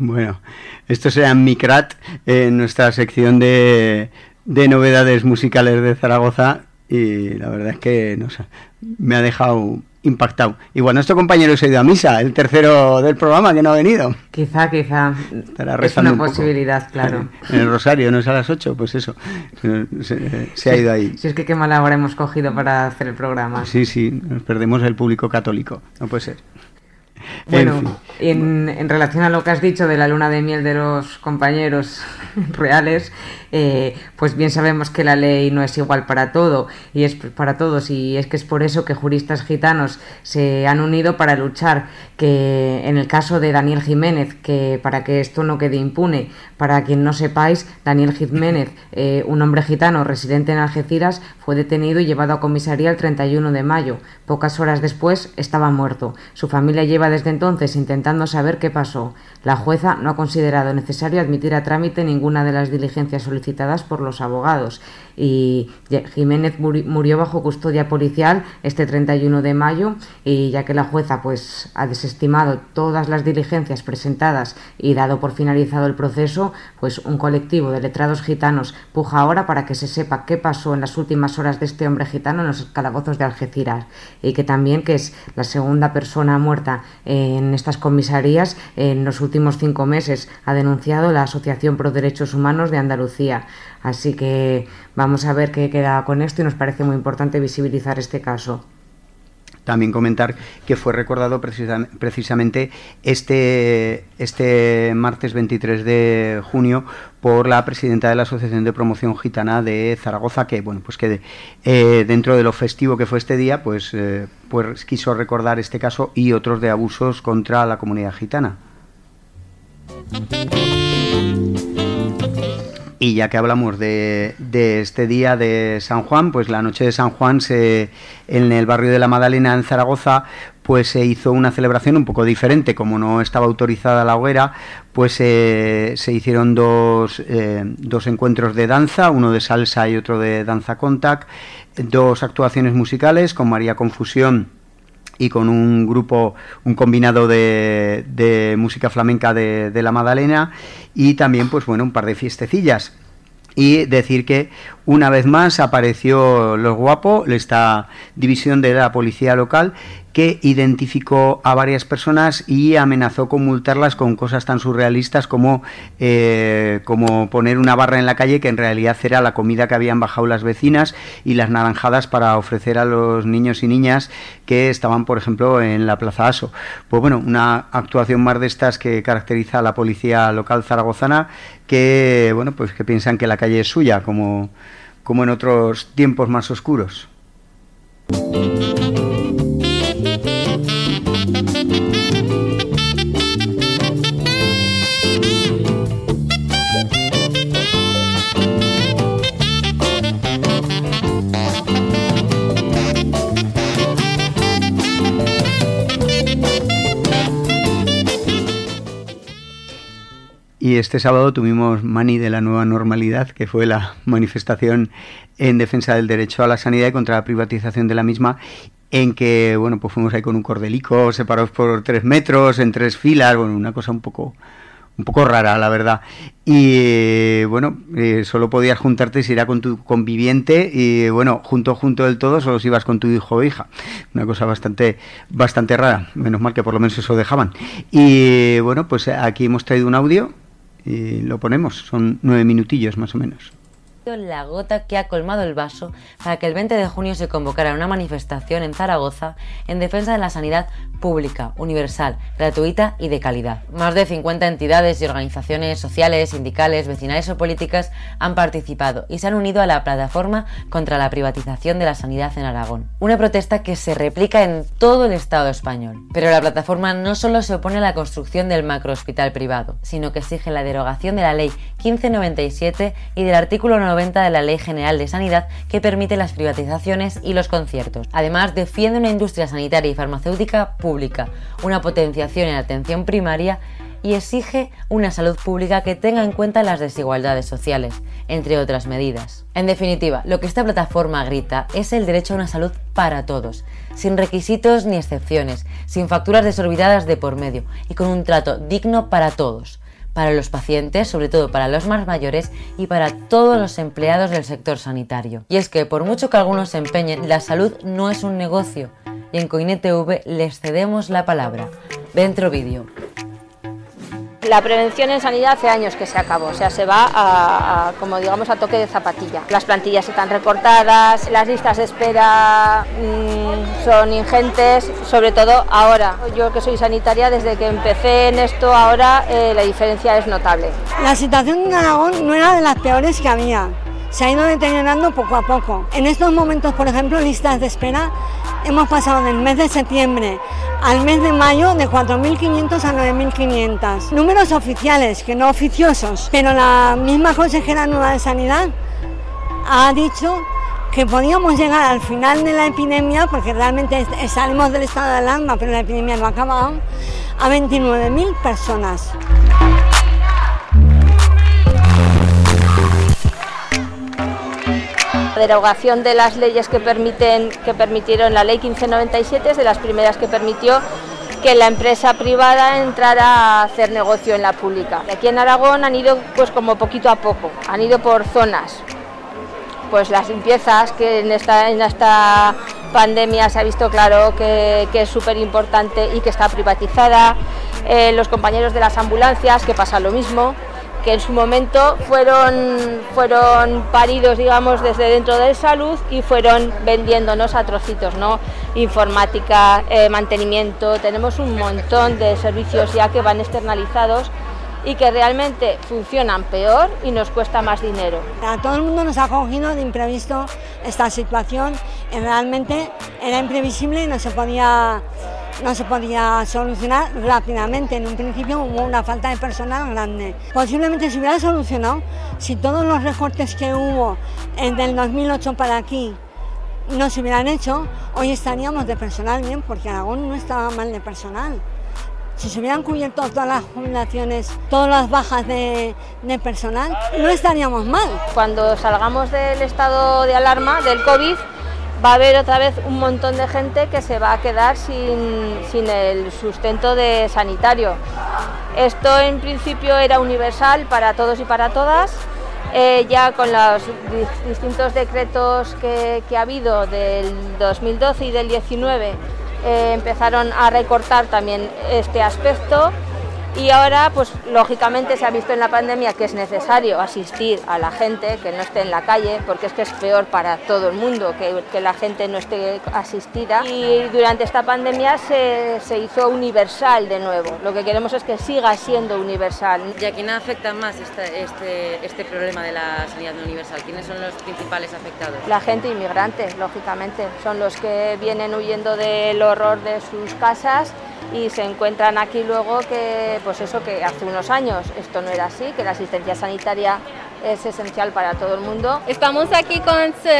Bueno, esto será Micrat, en nuestra sección de, de novedades musicales de Zaragoza, y la verdad es que no sé, me ha dejado impactado. Y bueno, nuestro compañero se ha ido a misa, el tercero del programa que no ha venido. Quizá, quizá. Estará es una un posibilidad, poco. Claro. En el Rosario, ¿no es a las ocho? Pues eso, se, se ha ido ahí. Si es que qué mala hora hemos cogido para hacer el programa. Sí, sí, nos perdemos el público católico, no puede ser. Bueno, en, fin. en, en relación a lo que has dicho de la luna de miel de los compañeros reales, eh, pues bien sabemos que la ley no es igual para todo y es para todos, y es que es por eso que juristas gitanos se han unido para luchar que en el caso de Daniel Jiménez, que para que esto no quede impune, para quien no sepáis, Daniel Jiménez, eh, un hombre gitano residente en Algeciras, fue detenido y llevado a comisaría el treinta y uno de mayo. Pocas horas después estaba muerto. Su familia lleva desde entonces intentando saber qué pasó. La jueza no ha considerado necesario admitir a trámite ninguna de las diligencias solicitadas por los abogados, y Jiménez murió bajo custodia policial este treinta y uno de mayo, y ya que la jueza pues ha desestimado todas las diligencias presentadas y dado por finalizado el proceso, pues un colectivo de letrados gitanos puja ahora para que se sepa qué pasó en las últimas horas de este hombre gitano en los calabozos de Algeciras, y que también que es la segunda persona muerta en estas comisarías en los últimos cinco meses, ha denunciado la Asociación Pro Derechos Humanos de Andalucía. Así que vamos a ver qué queda con esto, y nos parece muy importante visibilizar este caso. También comentar que fue recordado precisa, precisamente este, este martes veintitrés de junio por la presidenta de la Asociación de Promoción Gitana de Zaragoza, que bueno, pues que eh, dentro de lo festivo que fue este día, pues, eh, pues quiso recordar este caso y otros de abusos contra la comunidad gitana. Y ya que hablamos de, de este día de San Juan, pues la noche de San Juan se, en el barrio de la Madalena, en Zaragoza, pues se hizo una celebración un poco diferente. Como no estaba autorizada la hoguera, pues eh, se hicieron dos, eh, dos encuentros de danza, uno de salsa y otro de danza contact, dos actuaciones musicales con María Confusión y con un grupo, un combinado de, de música flamenca de, de la Madalena, y también pues bueno, un par de fiestecillas. Y decir que una vez más apareció Los Guapos, esta división de la policía local, que identificó a varias personas y amenazó con multarlas con cosas tan surrealistas como, eh, como poner una barra en la calle que en realidad era la comida que habían bajado las vecinas, y las naranjadas para ofrecer a los niños y niñas que estaban, por ejemplo, en la Plaza Aso. Pues bueno, una actuación más de estas que caracteriza a la policía local zaragozana, que bueno, pues que piensan que la calle es suya, como, como en otros tiempos más oscuros. Y este sábado tuvimos Mani de la Nueva Normalidad, que fue la manifestación en defensa del derecho a la sanidad y contra la privatización de la misma, en que, bueno, pues fuimos ahí con un cordelico, separados por tres metros, en tres filas, bueno, una cosa un poco, un poco rara, la verdad. Y, bueno, eh, solo podías juntarte si era con tu conviviente, y, bueno, junto, junto del todo, solo si ibas con tu hijo o hija. Una cosa bastante, bastante rara, menos mal que por lo menos eso dejaban. Y, bueno, pues aquí hemos traído un audio y lo ponemos, son nueve minutillos más o menos. La gota que ha colmado el vaso para que el veinte de junio se convocara una manifestación en Zaragoza en defensa de la sanidad pública, universal, gratuita y de calidad. Más de cincuenta entidades y organizaciones sociales, sindicales, vecinales o políticas han participado y se han unido a la plataforma contra la privatización de la sanidad en Aragón. Una protesta que se replica en todo el Estado español. Pero la plataforma no solo se opone a la construcción del macrohospital privado, sino que exige la derogación de la Ley quince noventa y siete y del artículo noventa de la Ley General de Sanidad, que permite las privatizaciones y los conciertos. Además, defiende una industria sanitaria y farmacéutica pública, una potenciación en la atención primaria, y exige una salud pública que tenga en cuenta las desigualdades sociales, entre otras medidas. En definitiva, lo que esta plataforma grita es el derecho a una salud para todos, sin requisitos ni excepciones, sin facturas desorbitadas de por medio y con un trato digno para todos. para los pacientes, sobre todo para los más mayores y para todos los empleados del sector sanitario. Y es que por mucho que algunos se empeñen, la salud no es un negocio y en Coine T V les cedemos la palabra. Dentro vídeo. La prevención en sanidad hace años que se acabó, o sea, se va a, a, como digamos, a toque de zapatilla. Las plantillas están recortadas, las listas de espera mmm, son ingentes, sobre todo ahora. Yo que soy sanitaria, desde que empecé en esto, ahora eh, la diferencia es notable. La situación en Aragón no era de las peores que había, se ha ido deteriorando poco a poco. En estos momentos, por ejemplo, listas de espera, hemos pasado del mes de septiembre al mes de mayo de cuatro mil quinientos a nueve mil quinientos. Números oficiales, que no oficiosos, pero la misma consejera nueva de Sanidad ha dicho que podíamos llegar al final de la epidemia, porque realmente salimos del estado de alarma, pero la epidemia no ha acabado, a veintinueve mil personas. La derogación de las leyes que, permiten, que permitieron la ley quince noventa y siete es de las primeras que permitió que la empresa privada entrara a hacer negocio en la pública. Aquí en Aragón han ido pues como poquito a poco, han ido por zonas. Pues las limpiezas, que en esta, en esta pandemia se ha visto claro que, que es súper importante y que está privatizada. Eh, los compañeros de las ambulancias, que pasa lo mismo, que en su momento fueron, fueron paridos, digamos, desde dentro de salud y fueron vendiéndonos a trocitos, ¿no? Informática, eh, mantenimiento, tenemos un montón de servicios ya que van externalizados y que realmente funcionan peor y nos cuesta más dinero. A todo el mundo nos ha cogido de imprevisto esta situación y realmente era imprevisible y no se podía... no se podía solucionar rápidamente. En un principio hubo una falta de personal grande. Posiblemente se hubiera solucionado si todos los recortes que hubo desde el dos mil ocho para aquí no se hubieran hecho. Hoy estaríamos de personal bien, porque Aragón no estaba mal de personal. Si se hubieran cubierto todas las jubilaciones, todas las bajas de, de personal, no estaríamos mal. Cuando salgamos del estado de alarma del COVID, va a haber otra vez un montón de gente que se va a quedar sin, sin el sustento de sanitario. Esto en principio era universal para todos y para todas. Eh, ya con los distintos decretos que, que ha habido del dos mil doce y del diecinueve eh, empezaron a recortar también este aspecto. Y ahora, pues lógicamente se ha visto en la pandemia que es necesario asistir a la gente, que no esté en la calle, porque es que es peor para todo el mundo que, que la gente no esté asistida. Y durante esta pandemia se, se hizo universal de nuevo. Lo que queremos es que siga siendo universal. ¿Y a quién afecta más este, este, este problema de la sanidad no universal? ¿Quiénes son los principales afectados? La gente inmigrante, lógicamente. Son los que vienen huyendo del horror de sus casas y se encuentran aquí luego que, pues eso, que hace unos años esto no era así, que la asistencia sanitaria es esencial para todo el mundo. Estamos aquí con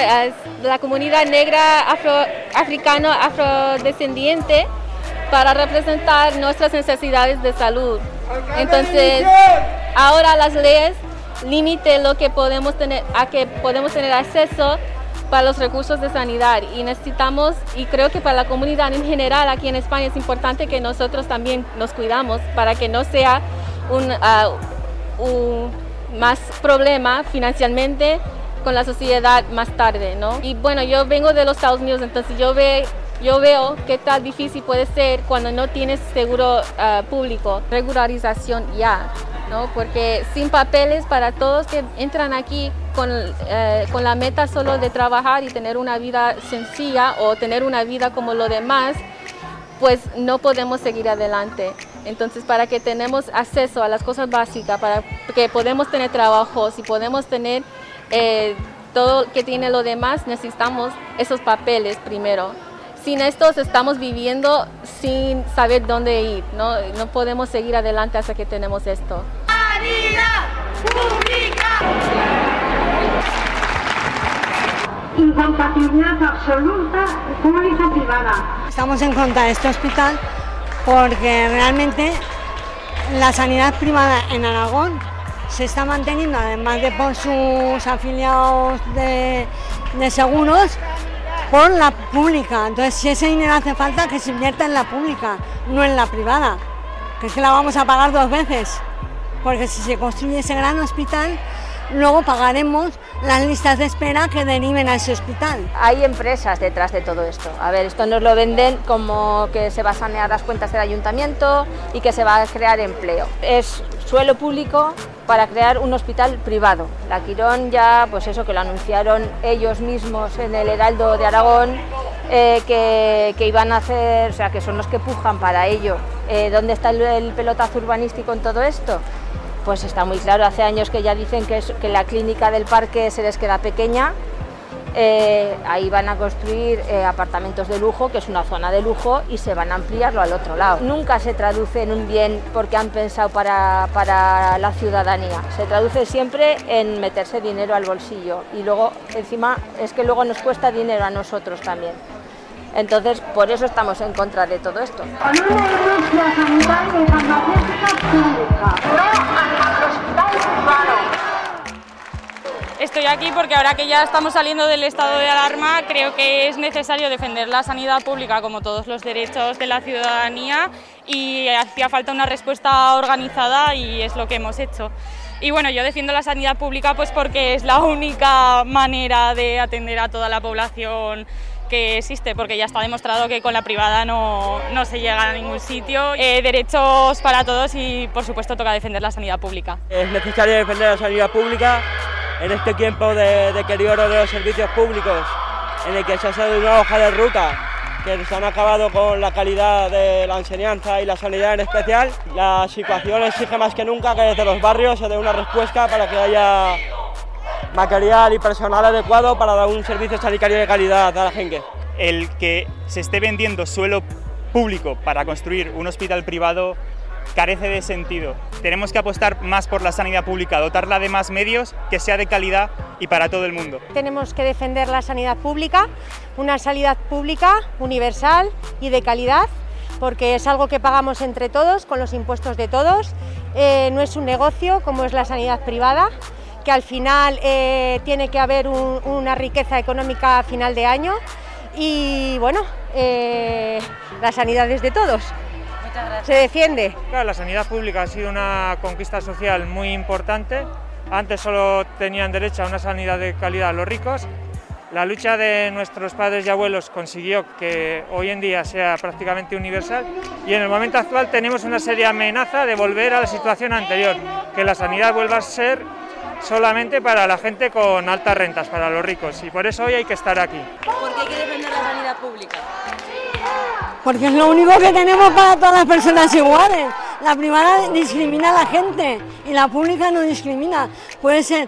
la comunidad negra afro, africano afrodescendiente para representar nuestras necesidades de salud. Entonces, ahora las leyes limitan lo que podemos tener, a que podemos tener acceso para los recursos de sanidad, y necesitamos, y creo que para la comunidad en general aquí en España es importante que nosotros también nos cuidamos para que no sea un, uh, un más problema financieramente con la sociedad más tarde, ¿no? Y bueno, yo vengo de los Estados Unidos, entonces yo, ve, yo veo qué tan difícil puede ser cuando no tienes seguro uh, público, regularización ya, ¿no? Porque sin papeles para todos que entran aquí con, eh, con la meta solo de trabajar y tener una vida sencilla o tener una vida como lo demás, pues no podemos seguir adelante. Entonces, para que tenemos acceso a las cosas básicas, para que podemos tener trabajos y podemos tener eh, todo que tiene lo demás, necesitamos esos papeles primero. Sin estos estamos viviendo sin saber dónde ir, ¿no? No podemos seguir adelante hasta que tenemos esto. ¡Sanidad pública! Incompatibilidad absoluta pública privada. Estamos en contra de este hospital porque realmente la sanidad privada en Aragón se está manteniendo, además de por sus afiliados de, de seguros, por la pública. Entonces, si ese dinero hace falta, que se invierta en la pública, no en la privada, que es que la vamos a pagar dos veces. porque si se construye ese gran hospital, luego pagaremos las listas de espera que deriven a ese hospital. Hay empresas detrás de todo esto. A ver, esto nos lo venden como que se va a sanear las cuentas del ayuntamiento y que se va a crear empleo. Es suelo público para crear un hospital privado. La Quirón ya, pues eso, que lo anunciaron ellos mismos en el Heraldo de Aragón, eh, que, que iban a hacer, o sea, que son los que pujan para ello. Eh, ¿Dónde está el, el pelotazo urbanístico en todo esto? Pues está muy claro, hace años que ya dicen que, es, que la clínica del parque se les queda pequeña, eh, ahí van a construir eh, apartamentos de lujo, que es una zona de lujo, y se van a ampliarlo al otro lado. Nunca se traduce en un bien porque han pensado para, para la ciudadanía, se traduce siempre en meterse dinero al bolsillo y luego encima es que luego nos cuesta dinero a nosotros también. Entonces, por eso estamos en contra de todo esto. Con una industria sanitaria y farmacéutica pública, no al hospital privado. Estoy aquí porque ahora que ya estamos saliendo del estado de alarma, creo que es necesario defender la sanidad pública como todos los derechos de la ciudadanía y hacía falta una respuesta organizada y es lo que hemos hecho. Y bueno, yo defiendo la sanidad pública pues porque es la única manera de atender a toda la población que existe, porque ya está demostrado que con la privada no, no se llega a ningún sitio. Eh, derechos para todos y por supuesto toca defender la sanidad pública. Es necesario defender la sanidad pública en este tiempo de deterioro de los servicios públicos, en el que se hace una hoja de ruta, que se han acabado con la calidad de la enseñanza y la sanidad en especial. La situación exige más que nunca que desde los barrios se dé una respuesta para que haya material y personal adecuado para dar un servicio sanitario de calidad a la gente. El que se esté vendiendo suelo público para construir un hospital privado carece de sentido. Tenemos que apostar más por la sanidad pública, dotarla de más medios, que sea de calidad y para todo el mundo. Tenemos que defender la sanidad pública, una sanidad pública universal y de calidad, porque es algo que pagamos entre todos, con los impuestos de todos. Eh, no es un negocio como es la sanidad privada, que al final eh, tiene que haber un, una riqueza económica a final de año y bueno, eh, la sanidad es de todos, se defiende. Claro, la sanidad pública ha sido una conquista social muy importante. Antes solo tenían derecho a una sanidad de calidad los ricos. La lucha de nuestros padres y abuelos consiguió que hoy en día sea prácticamente universal y en el momento actual tenemos una seria amenaza de volver a la situación anterior, que la sanidad vuelva a ser solamente para la gente con altas rentas, para los ricos, y por eso hoy hay que estar aquí. ¿Por qué hay que defender la sanidad pública? Porque es lo único que tenemos para todas las personas iguales. La privada discrimina a la gente y la pública no discrimina. Puede ser...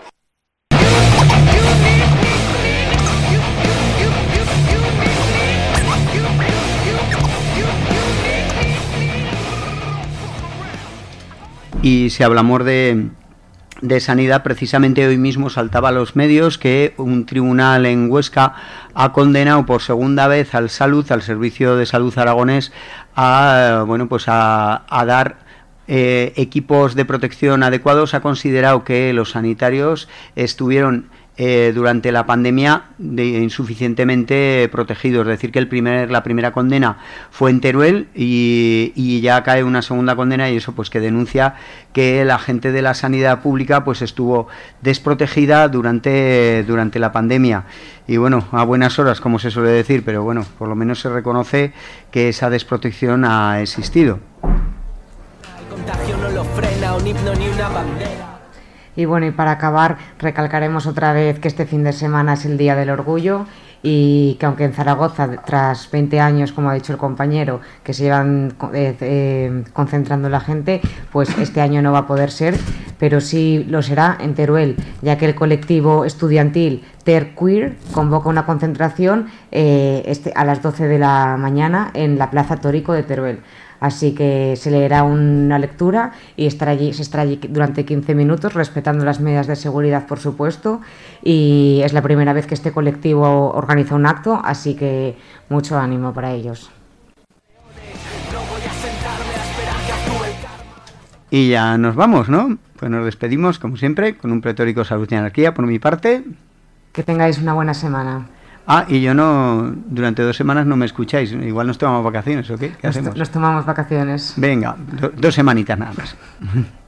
Y si hablamos de... de sanidad, precisamente hoy mismo saltaba a los medios que un tribunal en Huesca ha condenado por segunda vez al Salud, al Servicio de Salud aragonés, a bueno pues a, a dar eh, equipos de protección adecuados. Ha considerado que los sanitarios estuvieron Eh, durante la pandemia de, insuficientemente protegidos, es decir que el primer, la primera condena fue en Teruel y, y ya cae una segunda condena, y eso pues que denuncia que la gente de la sanidad pública pues estuvo desprotegida durante, durante la pandemia, y bueno, a buenas horas como se suele decir, pero bueno, por lo menos se reconoce que esa desprotección ha existido. El contagio no lo frena un himno ni una bandera. Y bueno, y para acabar, recalcaremos otra vez que este fin de semana es el Día del Orgullo y que aunque en Zaragoza, tras veinte años, como ha dicho el compañero, que se llevan eh, eh, concentrando la gente, pues este año no va a poder ser, pero sí lo será en Teruel, ya que el colectivo estudiantil Terqueer convoca una concentración eh, este, a las doce de la mañana en la Plaza Tórico de Teruel. Así que se leerá una lectura y estará allí, se estará allí durante quince minutos, respetando las medidas de seguridad, por supuesto, y es la primera vez que este colectivo organiza un acto, así que mucho ánimo para ellos. Y ya nos vamos, ¿no? Pues nos despedimos, como siempre, con un pletórico Salud y Anarquía por mi parte. Que tengáis una buena semana. Ah, y yo no, durante dos semanas no me escucháis, igual nos tomamos vacaciones, ¿o qué? ¿Qué nos hacemos? Nos tomamos vacaciones. Venga, do, dos semanitas nada más.